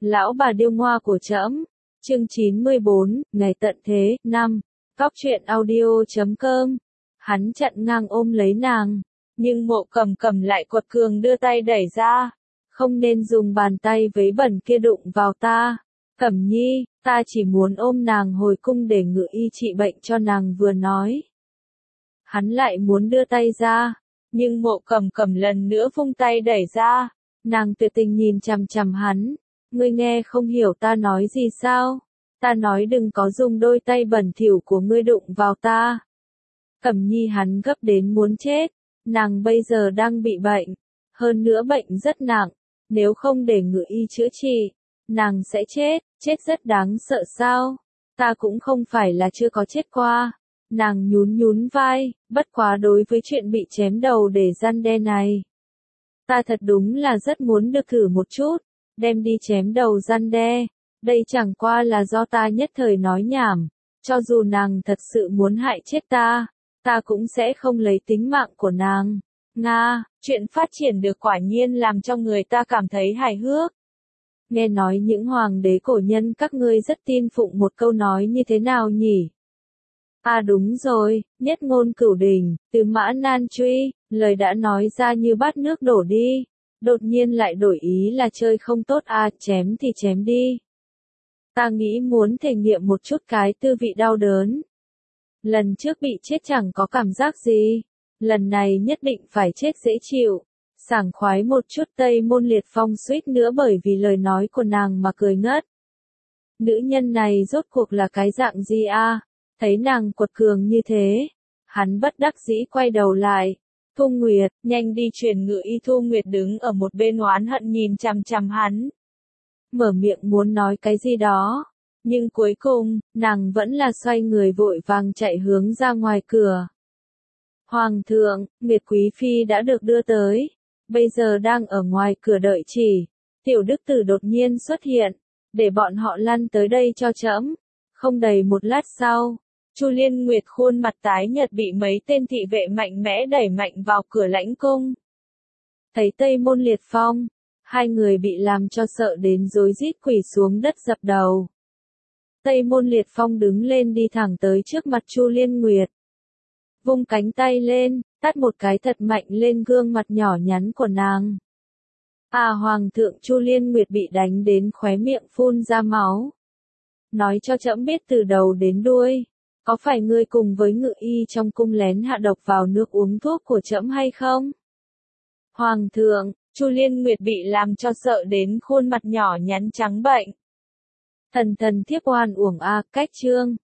Lão bà điêu ngoa của trẫm. Chương 94, ngày tận thế, 5. Cóc truyện audio.com. Hắn chặn ngang ôm lấy nàng, nhưng Mộ Cầm Cầm lại quật cường đưa tay đẩy ra. Không nên dùng bàn tay vấy bẩn kia đụng vào ta. Cẩm Nhi, ta chỉ muốn ôm nàng hồi cung để ngự y trị bệnh cho nàng vừa nói. Hắn lại muốn đưa tay ra, nhưng Mộ Cầm Cầm lần nữa vung tay đẩy ra. Nàng tuyệt tình nhìn chằm chằm hắn. Ngươi nghe không hiểu ta nói gì sao? Ta nói đừng có dùng đôi tay bẩn thỉu của ngươi đụng vào ta. Cẩm Nhi hắn gấp đến muốn chết. Nàng bây giờ đang bị bệnh. Hơn nữa bệnh rất nặng. Nếu không để ngự y chữa trị, nàng sẽ chết rất đáng sợ sao? Ta cũng không phải là chưa có chết qua. Nàng nhún vai, bất quá đối với chuyện bị chém đầu để răn đe này. Ta thật đúng là rất muốn được thử một chút, đem đi chém đầu răn đe. Đây chẳng qua là do ta nhất thời nói nhảm, cho dù nàng thật sự muốn hại chết ta cũng sẽ không lấy tính mạng của nàng. Nga, chuyện phát triển được quả nhiên làm cho người ta cảm thấy hài hước. Nghe nói những hoàng đế cổ nhân các ngươi rất tin phụng một câu nói như thế nào nhỉ? À đúng rồi, nhất ngôn cửu đình, từ mã nan truy, lời đã nói ra như bát nước đổ đi. Đột nhiên lại đổi ý là chơi không tốt à, chém thì chém đi. Ta nghĩ muốn thể nghiệm một chút cái tư vị đau đớn. Lần trước bị chết chẳng có cảm giác gì. Lần này nhất định phải chết dễ chịu. Sảng khoái một chút. Tây Môn Liệt Phong suýt nữa bởi vì lời nói của nàng mà cười ngất. Nữ nhân này rốt cuộc là cái dạng gì a? Thấy nàng quật cường như thế, hắn bất đắc dĩ quay đầu lại. Thu Nguyệt, nhanh đi truyền ngự y. Thu Nguyệt đứng ở một bên oán hận nhìn chằm chằm hắn. Mở miệng muốn nói cái gì đó, nhưng cuối cùng, nàng vẫn là xoay người vội vàng chạy hướng ra ngoài cửa. Hoàng thượng, Nguyệt Quý Phi đã được đưa tới, bây giờ đang ở ngoài cửa đợi chỉ. Tiểu Đức Tử đột nhiên xuất hiện, để bọn họ lăn tới đây cho trẫm. Không đầy một lát sau, Chu Liên Nguyệt khuôn mặt tái nhợt bị mấy tên thị vệ mạnh mẽ đẩy mạnh vào cửa lãnh cung. Thấy Tây Môn Liệt Phong, hai người bị làm cho sợ đến rối rít quỳ xuống đất dập đầu. Tây Môn Liệt Phong đứng lên đi thẳng tới trước mặt Chu Liên Nguyệt. Vung cánh tay lên, tát một cái thật mạnh lên gương mặt nhỏ nhắn của nàng. À Hoàng thượng, Chu Liên Nguyệt bị đánh đến khóe miệng phun ra máu. Nói cho trẫm biết từ đầu đến đuôi, có phải ngươi cùng với ngự y trong cung lén hạ độc vào nước uống thuốc của trẫm hay không? Hoàng thượng, Chu Liên Nguyệt bị làm cho sợ đến khuôn mặt nhỏ nhắn trắng bệnh. Thần thiếp oan uổng a, cách chương.